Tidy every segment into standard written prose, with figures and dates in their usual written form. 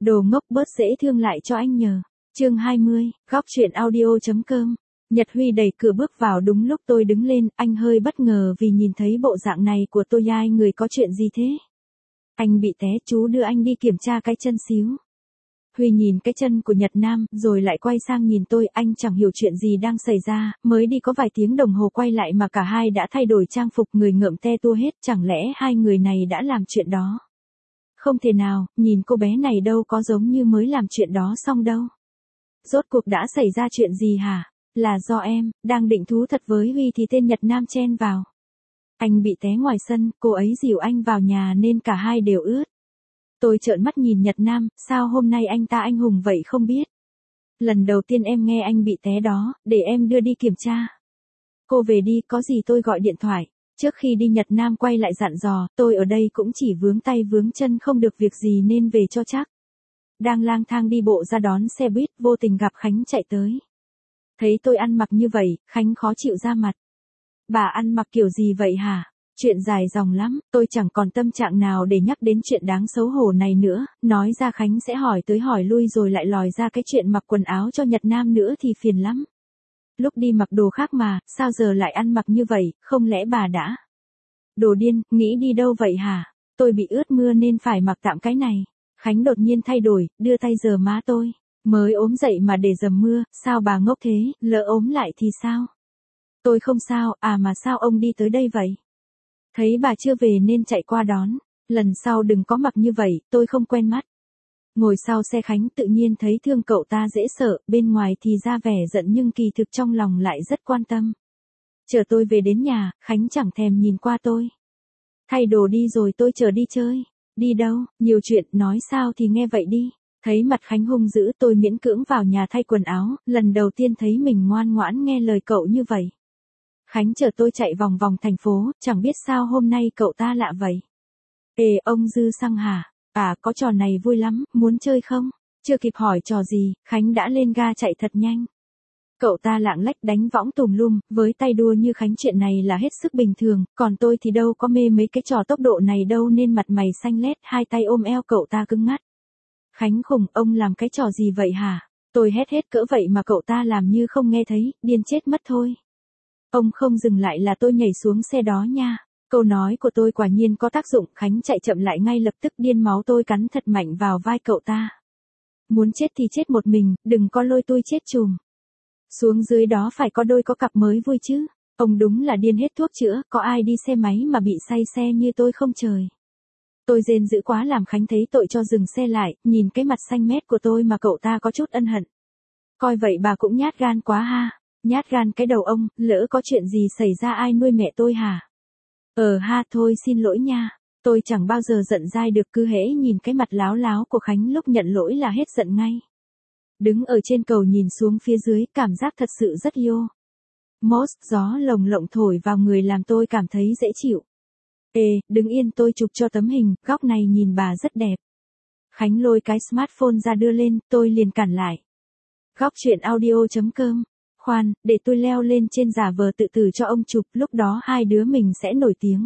Đồ ngốc bớt dễ thương lại cho anh nhờ. Chương 20, góc truyện audio.com. Nhật Huy đẩy cửa bước vào đúng lúc tôi đứng lên, anh hơi bất ngờ vì nhìn thấy bộ dạng này của tôi. Ai người có chuyện gì thế? Anh bị té, chú đưa anh đi kiểm tra cái chân xíu. Huy nhìn cái chân của Nhật Nam, rồi lại quay sang nhìn tôi, anh chẳng hiểu chuyện gì đang xảy ra, mới đi có vài tiếng đồng hồ quay lại mà cả hai đã thay đổi trang phục, người ngợm te tua hết, chẳng lẽ hai người này đã làm chuyện đó? Không thể nào, nhìn cô bé này đâu có giống như mới làm chuyện đó xong đâu. Rốt cuộc đã xảy ra chuyện gì hả? Là do em, đang định thú thật với Huy thì tên Nhật Nam chen vào. Anh bị té ngoài sân, cô ấy dìu anh vào nhà nên cả hai đều ướt. Tôi trợn mắt nhìn Nhật Nam, sao hôm nay anh ta anh hùng vậy không biết. Lần đầu tiên em nghe anh bị té đó, để em đưa đi kiểm tra. Cô về đi, có gì tôi gọi điện thoại. Trước khi đi Nhật Nam quay lại dặn dò, tôi ở đây cũng chỉ vướng tay vướng chân không được việc gì nên về cho chắc. Đang lang thang đi bộ ra đón xe buýt, vô tình gặp Khánh chạy tới. Thấy tôi ăn mặc như vậy, Khánh khó chịu ra mặt. Bà ăn mặc kiểu gì vậy hả? Chuyện dài dòng lắm, tôi chẳng còn tâm trạng nào để nhắc đến chuyện đáng xấu hổ này nữa, nói ra Khánh sẽ hỏi tới hỏi lui rồi lại lòi ra cái chuyện mặc quần áo cho Nhật Nam nữa thì phiền lắm. Lúc đi mặc đồ khác mà, sao giờ lại ăn mặc như vậy, không lẽ bà đã? Đồ điên, nghĩ đi đâu vậy hả? Tôi bị ướt mưa nên phải mặc tạm cái này. Khánh đột nhiên thay đổi, đưa tay giở má tôi. Mới ốm dậy mà để dầm mưa, sao bà ngốc thế, lỡ ốm lại thì sao? Tôi không sao, à mà sao ông đi tới đây vậy? Thấy bà chưa về nên chạy qua đón. Lần sau đừng có mặc như vậy, tôi không quen mắt. Ngồi sau xe Khánh tự nhiên thấy thương cậu ta dễ sợ, bên ngoài thì ra vẻ giận nhưng kỳ thực trong lòng lại rất quan tâm. Chờ tôi về đến nhà, Khánh chẳng thèm nhìn qua tôi. Thay đồ đi rồi tôi chở đi chơi. Đi đâu, nhiều chuyện, nói sao thì nghe vậy đi. Thấy mặt Khánh hung dữ tôi miễn cưỡng vào nhà thay quần áo, lần đầu tiên thấy mình ngoan ngoãn nghe lời cậu như vậy. Khánh chở tôi chạy vòng vòng thành phố, chẳng biết sao hôm nay cậu ta lạ vậy. Ê ông Dư Xăng hả? À có trò này vui lắm, muốn chơi không? Chưa kịp hỏi trò gì, Khánh đã lên ga chạy thật nhanh. Cậu ta lạng lách đánh võng tùm lum, với tay đua như Khánh chuyện này là hết sức bình thường, còn tôi thì đâu có mê mấy cái trò tốc độ này đâu nên mặt mày xanh lét, hai tay ôm eo cậu ta cứng ngắt. Khánh khùng, ông làm cái trò gì vậy hả? Tôi hét hết cỡ vậy mà cậu ta làm như không nghe thấy, điên chết mất thôi. Ông không dừng lại là tôi nhảy xuống xe đó nha. Câu nói của tôi quả nhiên có tác dụng, Khánh chạy chậm lại ngay lập tức điên máu tôi cắn thật mạnh vào vai cậu ta. Muốn chết thì chết một mình, đừng có lôi tôi chết chùm. Xuống dưới đó phải có đôi có cặp mới vui chứ. Ông đúng là điên hết thuốc chữa, có ai đi xe máy mà bị say xe như tôi không trời. Tôi rên dữ quá làm Khánh thấy tội cho dừng xe lại, nhìn cái mặt xanh mét của tôi mà cậu ta có chút ân hận. Coi vậy bà cũng nhát gan quá ha. Nhát gan cái đầu ông, lỡ có chuyện gì xảy ra ai nuôi mẹ tôi hả? Ha thôi xin lỗi nha. Tôi chẳng bao giờ giận dai được, cứ hễ nhìn cái mặt láo láo của Khánh lúc nhận lỗi là hết giận ngay. Đứng ở trên cầu nhìn xuống phía dưới, cảm giác thật sự rất yêu. Most gió lồng lộng thổi vào người làm tôi cảm thấy dễ chịu. Đứng yên tôi chụp cho tấm hình, góc này nhìn bà rất đẹp. Khánh lôi cái smartphone ra đưa lên, tôi liền cản lại. Góc truyện audio.com. Khoan, để tôi leo lên trên giả vờ tự tử cho ông chụp, lúc đó hai đứa mình sẽ nổi tiếng.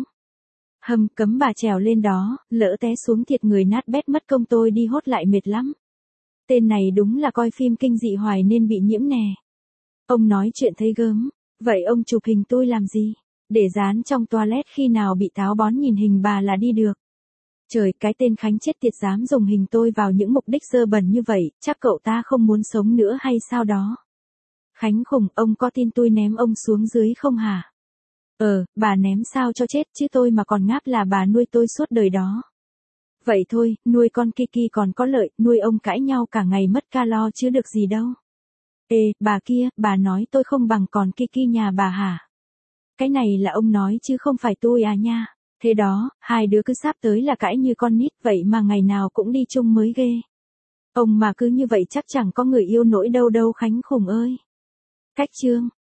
Cấm bà trèo lên đó, lỡ té xuống thiệt người nát bét mất công tôi đi hốt lại mệt lắm. Tên này đúng là coi phim kinh dị hoài nên bị nhiễm nè. Ông nói chuyện thấy gớm, vậy ông chụp hình tôi làm gì? Để dán trong toilet khi nào bị táo bón nhìn hình bà là đi được. Trời, cái tên Khánh chết tiệt dám dùng hình tôi vào những mục đích dơ bẩn như vậy, chắc cậu ta không muốn sống nữa hay sao đó. Khánh khùng, ông có tin tôi ném ông xuống dưới không hả? Bà ném sao cho chết chứ tôi mà còn ngáp là bà nuôi tôi suốt đời đó. Vậy thôi, nuôi con Kiki còn có lợi, nuôi ông cãi nhau cả ngày mất calo chứ được gì đâu. Bà kia, bà nói tôi không bằng con Kiki nhà bà hả? Cái này là ông nói chứ không phải tôi à nha. Thế đó, hai đứa cứ sắp tới là cãi như con nít vậy mà ngày nào cũng đi chung mới ghê. Ông mà cứ như vậy chắc chẳng có người yêu nổi đâu đâu Khánh khùng ơi. Cách chương.